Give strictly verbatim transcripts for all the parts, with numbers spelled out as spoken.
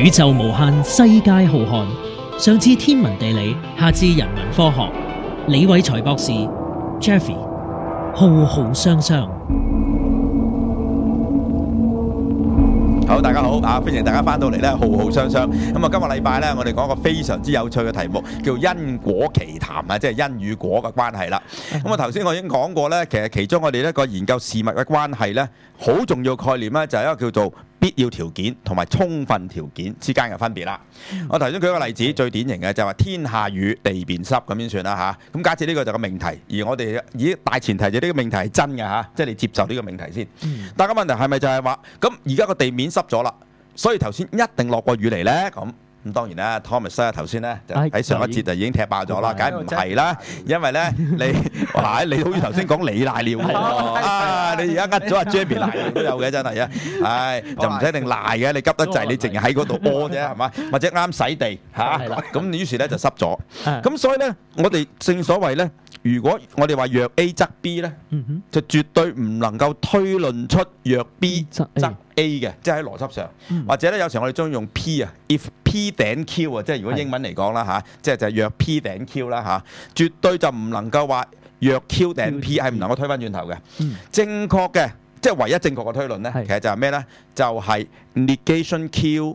宇宙無限，世界浩瀚。上至天文地理，下至人文科學。李偉才博士 Jeffy 浩浩湯湯。 好，大家好啊！歡迎大家翻到嚟咧，浩浩湯湯。咁啊，今個禮拜咧，我哋講個非常之有趣嘅題目，叫因果奇談啊，即係因與果嘅關係啦。咁啊，頭先我已經講過咧，其實其中我哋一個研究事物嘅關係咧，好重要概念咧，就係一個叫做必要條件同埋充分條件之間嘅分別啦。我頭先舉個例子，最典型嘅就係話天下雨地便濕咁先算啦嚇。咁假設呢個就係個命題，而我哋以大前提就呢個命題係真嘅嚇，即係你接受呢個命題先。但係個問題係咪就係話咁而家個地面濕咗啦，所以頭先一定落過雨嚟咧咁？咁當然啦 ，Thomas 咧頭先咧就喺上一節就已經踢爆咗啦，梗係唔係啦？因為咧你哇，你好似頭先講你賴尿喎啊！你而家呃咗阿 Jamie 賴尿都有嘅，真係啊！唉，就唔使一定賴嘅，你急得滯，你淨係喺嗰度屙啫，係嘛？或者啱洗地嚇，咁於是咧就濕咗。咁所以咧，我哋正所謂咧，如果我哋話若 A 則 B 咧，就絕對唔能夠推論出若 B 則 A 嘅，即係喺邏輯上，或者咧有時我哋中意用 P 啊 ，if P 頂 Q 啊，即係如果英文嚟講啦嚇，即係就係若 P 頂 Q 啦嚇，絕對就唔能夠話若 Q 頂 P 係唔能夠推翻轉頭嘅。正確嘅，即係唯一正確嘅推論咧，其實就係咩咧？就係 negation Q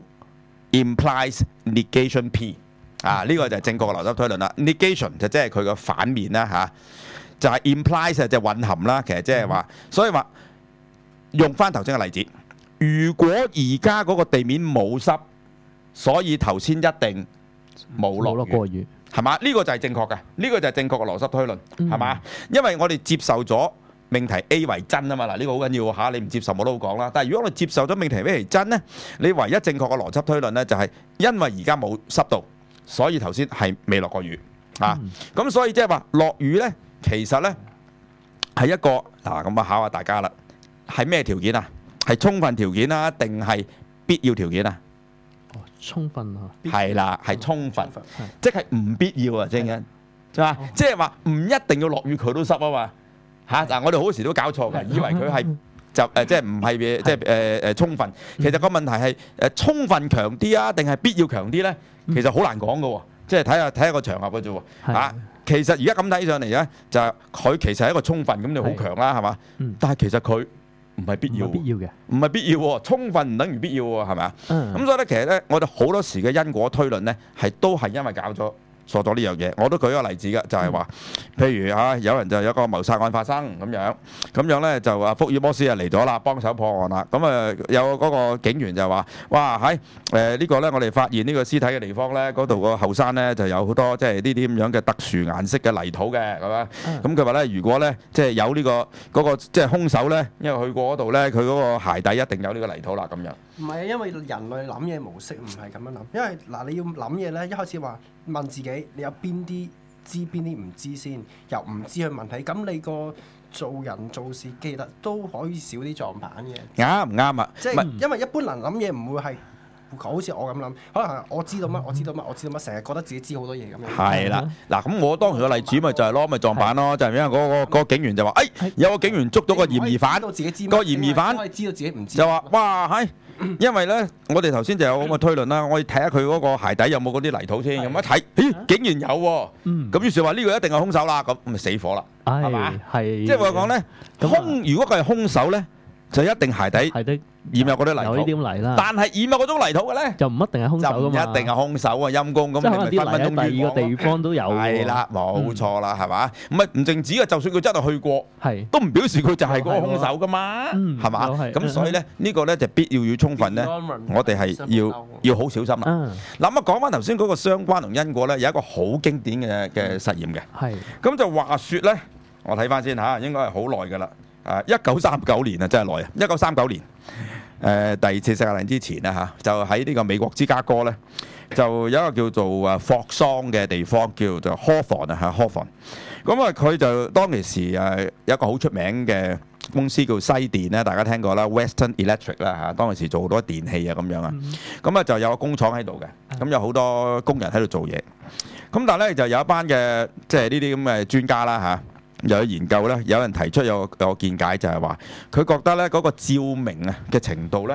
implies negation P 啊！呢個就係正確嘅邏輯推論啦。negation 就即係佢個反面啦嚇，就係 implies 就係蘊含啦。其實即係話，所以話用翻頭先嘅例子。如果而家嗰個地面冇濕，所以頭先一定冇落雨，係嘛？呢個就係正確嘅，呢個就係正確嘅邏輯推論，係嘛？因為我哋接受咗命題 A 為真啊嘛，嗱呢個好緊要嚇，你唔接受我都好講啦。但係如果我哋接受咗命題 A 為真呢，你唯一正確嘅邏輯推論呢，就係因為而家冇濕度，所以頭先係未落過雨啊。咁所以即係話落雨呢，其實呢係一個嗱咁啊考下大家啦，係咩條件啊？係充分條件啊，定係必要條件啊？ 哦，充分啊， 係啦，係充分，即係唔必要啊，正嘅，係嘛？即係話唔一定要落雨佢都濕啊嘛嚇！嗱，我哋好多時都搞錯嘅，以為佢係就誒即係唔係即係誒誒充分。其實個問題係誒充分強啲啊，定係必要強啲咧？其實好難講嘅喎，即係睇下睇下個場合嘅啫喎嚇。其實而家咁睇上嚟咧，就係佢其實係一個充分，咁你好強啦，係嘛？但係其實佢唔係必要，唔係必要嘅，唔係必要喎。充分唔等於必要喎，係咪啊？咁所以咧，其實咧，我哋好多時嘅因果推論咧，係都係因為搞咗錯咗呢樣嘢。我都舉個例子㗎，就係話，譬如嚇有人就有個謀殺案發生咁樣，咁樣咧就話福爾摩斯啊嚟咗啦，幫手破案啦。咁啊有嗰個警員就話：哇喺誒呢個咧，我哋發現呢個屍體嘅地方咧，嗰度個後山咧就有好多即係呢啲咁樣嘅特殊顏色嘅泥土嘅，係嘛？咁佢話咧，如果咧即係有呢個嗰個即係兇手咧，因為去過嗰度咧，佢嗰個鞋底一定有呢個泥土啦咁樣。 唔係啊，因為人類諗嘢模式唔係咁樣諗，因為嗱你要諗嘢咧，一開始話問自己你有邊啲知邊啲唔知先，由唔知去問起，咁你個做人做事記得都可以少啲撞板嘅。 啱唔啱啊？ 即係因為一般人諗嘢唔會係好似我咁諗，可能係我知道乜，我知道乜，我知道乜，成日覺得自己知好多嘢咁樣。係啦，嗱咁我當時個例子咪就係咯，咪撞板咯，就係因為嗰個嗰個警員就話：誒有個警員捉到個嫌疑犯，個嫌疑犯知道自己唔知， 就話：哇係，因為咧我哋頭先就有咁嘅推論啦，我哋睇下佢嗰個鞋底有冇嗰啲泥土先，咁一睇，咦竟然有喎，咁於是話呢個一定係兇手啦，咁咪死火啦，係嘛？係，即係話講咧，兇如果佢係兇手咧，就一定鞋底染有嗰啲泥土，有呢啲咁泥啦。但係染有嗰種泥土嘅咧，就唔一定係兇手㗎嘛。就唔一定係兇手啊，陰公咁，你咪分分鐘喺第二個地方都有。係啦，冇錯啦，係嘛？唔係唔淨止嘅，就算佢真係去過，都唔表示佢就係嗰個兇手㗎嘛，係嘛？咁所以咧，呢個咧就必要與充分咧，我哋係要要好小心啦。嗱咁啊，講翻頭先嗰個相關同因果咧，有一個好經典嘅嘅實驗嘅。係。咁就話説咧，我睇翻先嚇，應該係好耐㗎啦。誒一九三九年啊，真係耐啊！一九三九年，誒、呃、第二次世界大戰之前啦嚇，就喺呢個美國芝加哥咧，就有一個叫做誒霍桑嘅地方，叫做科房啊嚇，科房。咁啊，佢就當其時誒有一個好出名嘅公司叫西電咧，大家聽過啦 ，Western Electric 啦嚇，當其時做好多電器啊咁樣啊。咁啊就有個工廠喺度嘅，咁有好多工人喺度做嘢。咁但係咧就有一班嘅即係呢啲咁嘅專家啦嚇。有研究咧，有人提出有有個見解就係話，佢覺得咧嗰個照明啊嘅程度咧，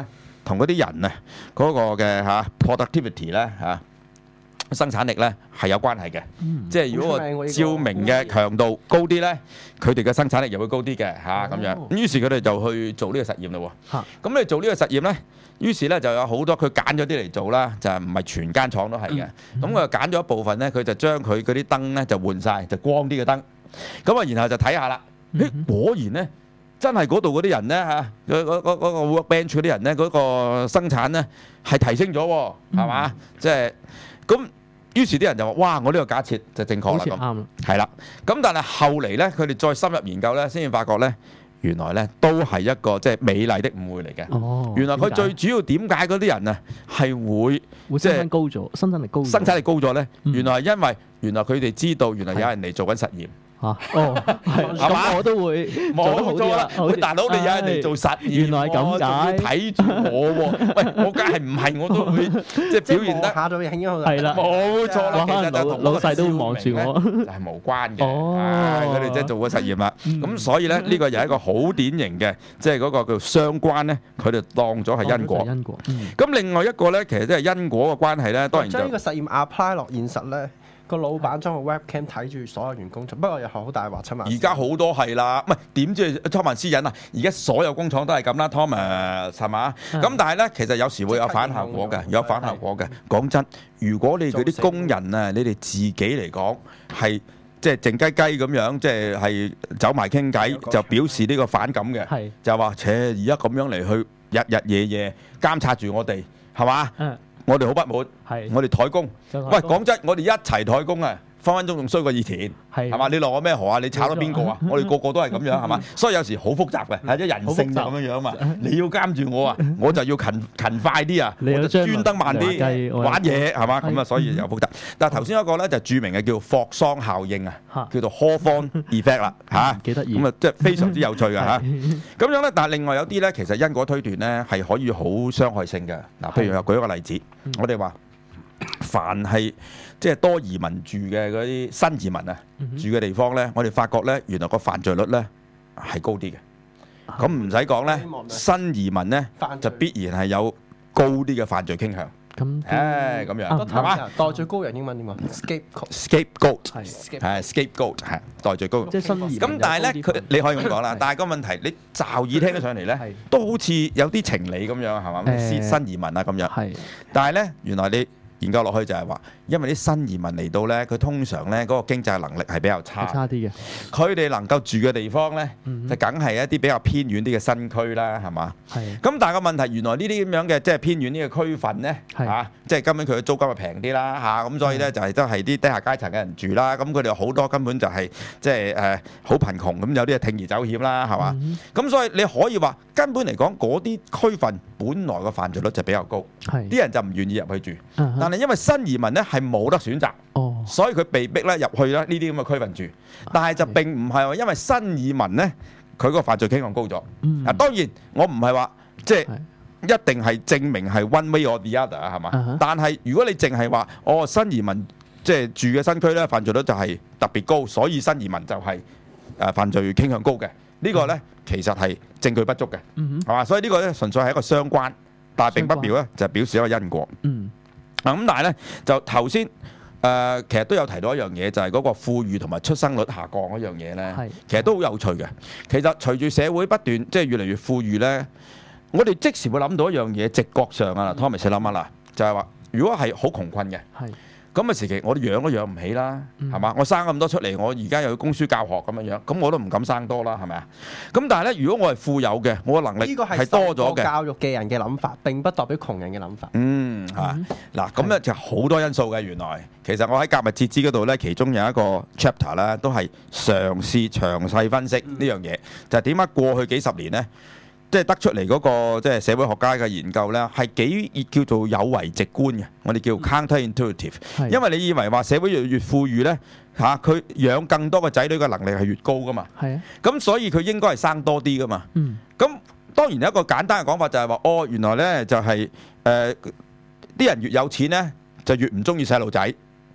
同嗰啲人啊嗰個嘅嚇 productivity 咧嚇生產力咧係有關係嘅。即係如果個照明嘅強度高啲咧，佢哋嘅生產力又會高啲嘅嚇咁樣。咁於是佢哋就去做呢個實驗咯喎。咁你做呢個實驗咧，於是咧就有好多佢揀咗啲嚟做啦，就係唔係全間廠都係嘅。咁佢揀咗一部分咧，佢就將佢嗰啲燈咧就換曬，就光啲嘅燈。咁啊，然後就睇下啦。誒，果然咧，真係嗰度嗰啲人咧嚇，嗰嗰嗰嗰個 workbench 嗰啲人咧，嗰個生產咧係提升咗喎，係嘛？即係咁。於是啲人就話：哇！我呢個假設就正確啦，咁啱啦， 係啦。咁但係後嚟咧，佢哋再深入研究咧，先至發覺咧，原來咧都係一個即係美麗的誤會嚟嘅。 哦， 原來佢最主要點解嗰啲人啊係會會生產高咗，生產力高咗， 生產力高咗咧？ 嗯原來係因為原來佢哋知道原來有人嚟做緊實驗。 嚇哦，係係嘛咁我都會做得好冇錯啦啲啦。！好啲喂，大佬你有人嚟做實驗喎， 原來係咁解仲要睇住我喎。喂，我梗係唔係我都會即係即係表現得望下到興咗好係啦冇錯啦。 哇可能其實就同老老細都會望住我照明咧就係無關嘅。 哦唉佢哋即係做過實驗啦。咁所以咧呢個又係一個好典型嘅，即係嗰個叫相關咧，佢哋當咗係因果。 因果，嗯咁另外一個咧，其實即係因果嘅關係咧，當然就將呢個實驗 apply 落現實咧，個老闆將個 webcam 睇住所有員工做，不過又係好大話親嘛。 而家好多係啦，唔係點知湯文私隱啊？而家所有工廠都係咁啦，Thomas係嘛？咁但係咧，其實有時會有反效果嘅，有反效果嘅。講真，如果你嗰啲工人啊，你哋自己嚟講係即係靜雞雞咁樣，即係係走埋傾偈，就表示呢個反感嘅， 係就話：切，而家咁樣嚟去日日夜夜監察住我哋，係嘛？ 嗯我哋好不滿， 係我哋台工。喂， 就台工講真，我哋一齊台工啊！分分鐘仲衰過以前， 係係嘛？你落我咩河啊？你炒咗邊個啊？我哋個個都係咁樣，係嘛？所以有時好複雜嘅，係即係人性就咁樣樣嘛。你要監住我啊，我就要勤勤快啲啊，我就你有張專登慢計啲我有玩嘢，係嘛？咁啊， 係所以又複雜。但係頭先一個咧就著名嘅叫霍桑效應啊， 嚇叫做 Hawthorne effect 啦，嚇。 幾得意咁啊，即係非常之有趣嘅嚇。 係咁樣咧，但係另外有啲咧，其實因果推斷咧係可以好傷害性嘅。嗱，譬如又舉一個例子，我哋話凡係即係多移民住嘅嗰啲新移民啊，住嘅地方咧，我哋發覺咧，原來個犯罪率咧係高啲嘅。咁唔使講咧，新移民咧就必然係有高啲嘅犯罪傾向。 咁誒咁樣啊係嘛代罪羔羊英文點啊？scapegoat。 ？Scapegoat 係係 scapegoat 係代罪羔羊。 即係新移民咁但係咧， 有高啲佢你可以咁講啦。但係個問題，你驟耳聽得上嚟咧係， 都好似有啲情理咁樣係嘛？ 誒新新移民啊咁樣。 係但係咧，原來你研究落去就係話，因為啲新移民嚟到咧，佢通常咧嗰個經濟能力係比較差， 差啲嘅， 佢哋能夠住嘅地方咧， 嗯就梗係一啲比較偏遠啲嘅新區啦，係嘛？ 係咁但係個問題，原來呢啲咁樣嘅即係偏遠呢個區份咧， 係嚇，即係根本佢嘅租金係平啲啦，嚇，咁所以咧就係都係啲低下階層嘅人住啦。咁佢哋好多根本就係即係誒好貧窮，咁有啲係鋌而走險啦，係嘛？ 嗯咁所以你可以話根本嚟講，嗰啲區份本來個犯罪率就比較高， 係啲人就唔願意入去住。 啊但係因為新移民咧係冇得選擇， 哦所以佢被逼咧入去咧呢啲咁嘅區份住。但係就並唔係話因為新移民咧佢個犯罪傾向高咗。 嗯啊，當然我唔係話即係係一定係證明係 one way or the other 係嘛啊哈？ 但係如果你淨係話哦新移民即係住嘅新區咧犯罪率就係特別高，所以新移民就係誒犯罪傾向高嘅。呢個咧其實係證據不足嘅， 嗯係嘛？所以呢個咧純粹係一個相關，但係並不表咧就係表示一個因果。 嗯啊咁，但係咧就頭先誒，其實都有提到一樣嘢，就係嗰個富裕同埋出生率下降嗰樣嘢咧係， 其實都好有趣嘅。其實隨住社會不斷即係越嚟越富裕咧，我哋即時會諗到一樣嘢，直覺上啊，Tommy 你諗下啦，就係話如果係好窮困嘅。 係咁嘅時期，我哋養都養唔起啦， 嗯係嘛？我生咁多出嚟，我而家又要供書教學咁樣樣，咁我都唔敢生多啦，係咪啊？咁但係咧，如果我係富有嘅，我嘅能力呢個係係多咗嘅， 受過教育嘅人嘅諗法，並不代表窮人嘅諗法。 嗯嚇，嗱咁咧就好多因素嘅。原來其實我喺格物致知嗰度咧，其中有一個 chapter 啦，都係嘗試詳細分析呢樣嘢，就係點解過去幾十年咧，即係得出嚟嗰個即係社會學家嘅研究咧，係幾叫做有違直觀嘅，我哋叫 counterintuitive。 係因為你以為話社會越越富裕咧嚇，佢養更多嘅仔女嘅能力係越高噶嘛， 係啊咁所以佢應該係生多啲噶嘛。 嗯咁當然有一個簡單嘅講法就係話，哦原來咧就係誒啲人越有錢咧，就越唔中意細路仔。 嗯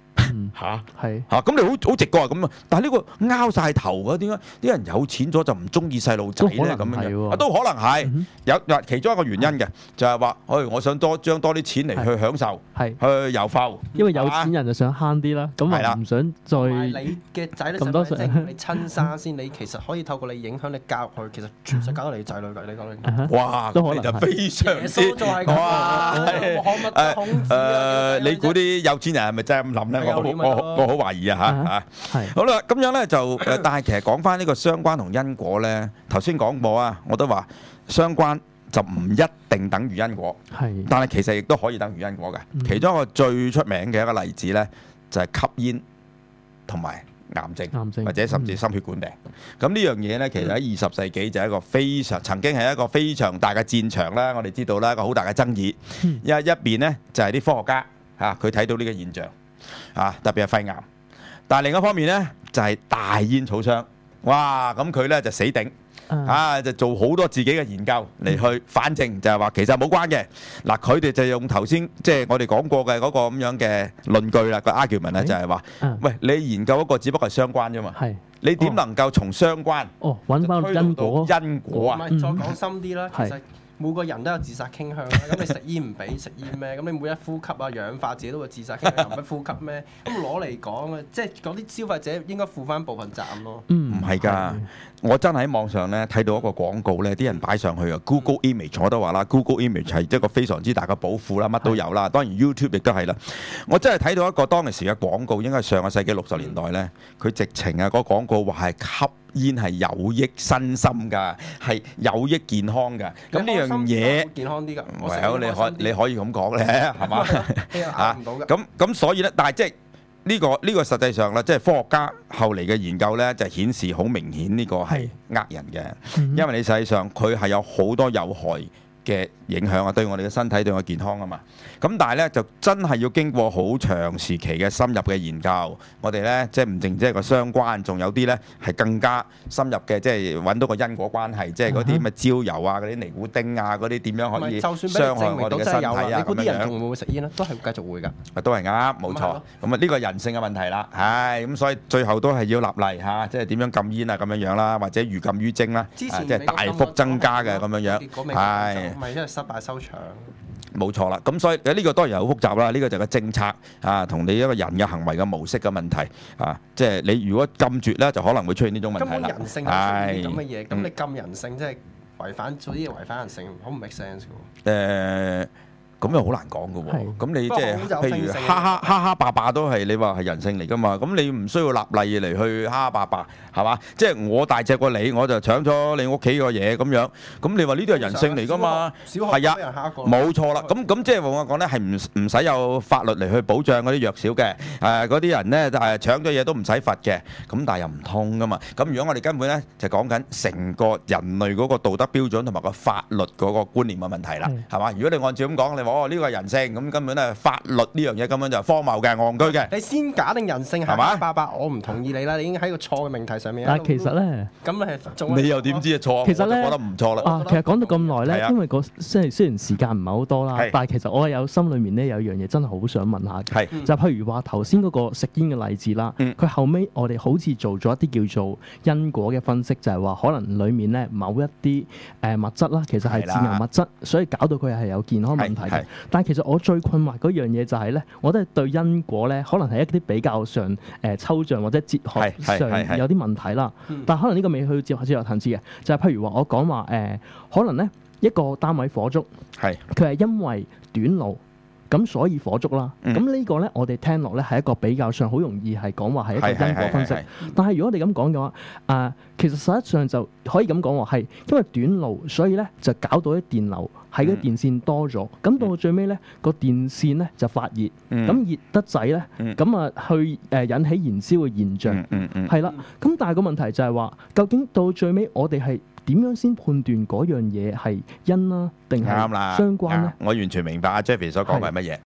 嗯， 嚇係嚇，咁你好好直覺係咁啊！但係呢個拗晒頭嘅，點解啲人有錢咗就唔中意細路仔咧？咁都可能係喎樣啊，都可能係嗯有嗱，其中一個原因嘅就係話，誒，我想多將多啲錢嚟去享受， 係， 去遊浮， 因為有係嘛錢人就想慳啲啦，咁係啦啊唔想再同埋你嘅仔女咁多歲細路仔你親生先，你其實可以透過你影響你教育佢，其實全世界都係你仔女㗎。你講你啊哈哇， 都可能咁你就非常耶之穌就係咁哇啊！ 係穆罕默德孔子啊誒，你估啲有錢人係咪真係咁諗咧？我好係有錢我我好懷疑啊嚇啊嚇。 係好啦，咁樣咧就誒，但係其實講翻呢個相關同因果咧，頭先講過啊，我都話相關就唔一定等於因果， 係但係其實亦都可以等於因果嘅。 嗯其中一個最出名嘅一個例子咧，就係吸煙同埋癌症。 癌症或者甚至心血管病，咁呢樣嘢呢，其實喺二十世紀就係一個非常曾經係一個非常大嘅戰場啦。我哋知道啦，一個好大嘅爭議。 嗯一一邊呢，就係啲科學家嚇，佢睇到呢個現象啊，特別係肺癌。但係另一方面呢，就係大煙草商，哇！咁佢呢就死頂。 啊啊，就做好多自己嘅研究嚟去反證，就係話其實冇關嘅。嗱，佢哋就用頭先即係我哋講過嘅嗰個咁樣嘅論據啦，個 argument 咧就係話， 啊喂，你研究嗰個只不過係相關啫嘛， 係你點能夠從相關哦揾翻推導因果到因果啊？ 唔係再講深啲啦，其係實每個人都有自殺傾向啦。咁你食煙唔俾食煙咩？咁你每一呼吸啊氧化自己都會自殺傾向，又唔俾呼吸咩？咁攞嚟講啊，即係嗰啲消費者應該負翻部分責任咯。 嗯唔係㗎，我真係喺網上咧睇到一個廣告咧，啲人擺上去啊，Google Image 我都話啦，Google Image 係一個非常之大嘅寶庫啦，乜都有啦。當然 YouTube 亦都係啦。我真係睇到一個當其時嘅廣告，應該係上個世紀六十年代咧，佢直情啊個廣告話係吸煙係有益身心㗎，係有益健康㗎。咁呢樣嘢會健康啲㗎。我食 ，well 你可你可以咁講咧，係嘛？ 你又呃唔到㗎。 咁咁所以咧，但係即係呢個呢個實際上咧，即係科學家後嚟嘅研究咧，就顯示好明顯呢個係呃人嘅， 嗯因為你實際上佢係有好多有害嘅影響啊，對我哋嘅身體對我健康啊嘛。咁但係咧就真係要經過好長時期嘅深入嘅研究，我哋咧即係唔淨即係個相關，仲有啲咧係更加深入嘅，即係揾到個因果關係，即係嗰啲咩焦油啊、嗰啲尼古丁啊、嗰啲點樣可以就算俾你傷害證明到我哋嘅身體真係有啦，你啊咁樣樣。 估啲人仲會唔會食煙咧？都係繼續會㗎。 啊，都係啱，冇錯。 咪係咯咁啊，呢個人性嘅問題啦，唉，咁所以最後都係要立例嚇，即係點樣禁煙啊咁樣樣啦，或者寓禁於徵啦， 之啊即係大前美國禁咗幅增加嘅咁樣樣結果，美國禁係咗咪因為失敗收場。 冇錯啦。咁所以呢個當然係好複雜啦，呢個就係個政策啊，同你一個人嘅行為嘅模式嘅問題啊，即係你如果禁絕咧，就可能會出現呢種問根題啦。 本人性係出現啲咁嘅係嘢，咁你禁人性即係違反做啲嘢違反人性，好唔 make sense 嘅喎。 誒。咁又好難講嘅喎， 係咁你即係不過好有譬如正性嘅哈哈哈哈霸霸都係你話係人性嚟㗎嘛，咁你唔需要立例嚟去哈哈霸霸係嘛？即係我大隻過你，我就搶咗你屋企個嘢咁樣，咁你話呢啲係人性嚟㗎嘛？ 小學係啊俾人蝦過， 冇錯啦，咁咁即係我講咧係唔唔使有法律嚟去保障嗰啲弱小嘅，誒嗰啲人咧誒搶咗嘢都唔使罰嘅，咁但係又唔通㗎嘛？咁如果我哋根本咧就講緊成個人類嗰個道德標準同埋個法律嗰個觀念嘅問題啦， 係係嘛？如果你按照咁講，你話哦呢個係人性，咁根本咧法律呢樣嘢根本就係荒謬嘅、戇居嘅。 你先假定人性係係嘛嘛？爸爸，我唔同意你啦，你已經喺個錯嘅命題上面。 但係其實咧。 咁你係仲你又點知係錯？ 其實咧我就覺得唔錯啦。 啊，其實講到咁耐係啊咧，因為個雖然雖然時間唔係好多啦係， 但係其實我係有心裏面咧有樣嘢真係好想問下嘅， 係就譬如話頭先嗰個食煙嘅例子啦， 嗯佢後尾我哋好似做咗一啲叫做因果嘅分析，就係話可能裡面咧某一啲誒物質啦，其實係係啦致癌物質，所以搞到佢係有健康問題係係嘅。但係其實我最困惑嗰樣嘢就係咧，我都係對因果咧，可能係一啲比較上誒、呃、抽象或者哲學係係係係上有啲問題啦。 嗯但係可能呢個未去哲學哲學層次嘅，就係、譬如話我講話誒，可能咧一個單位火燭， 係佢係因為短路。咁所以火燭啦， 嗯咁呢個咧，我哋聽落咧係一個比較上好容易係講話係一個因果分析係係係係。 但係如果我哋咁講嘅話，啊、其實實質上就可以咁講話係因為短路，所以咧就搞到啲電流喺嗰啲電線多咗，咁、到最尾咧個電線咧就發熱，咁、 嗯熱得滯咧， 嗯咁啊、去誒、呃引起燃燒嘅現象。 嗯嗯嗯係啦，咁但係個問題就係話，究竟到最尾我哋係點樣先判斷嗰樣嘢係因啦，定係啱啦， 相關咧啱？我完全明白阿 Jeffrey 所講嘅係乜嘢。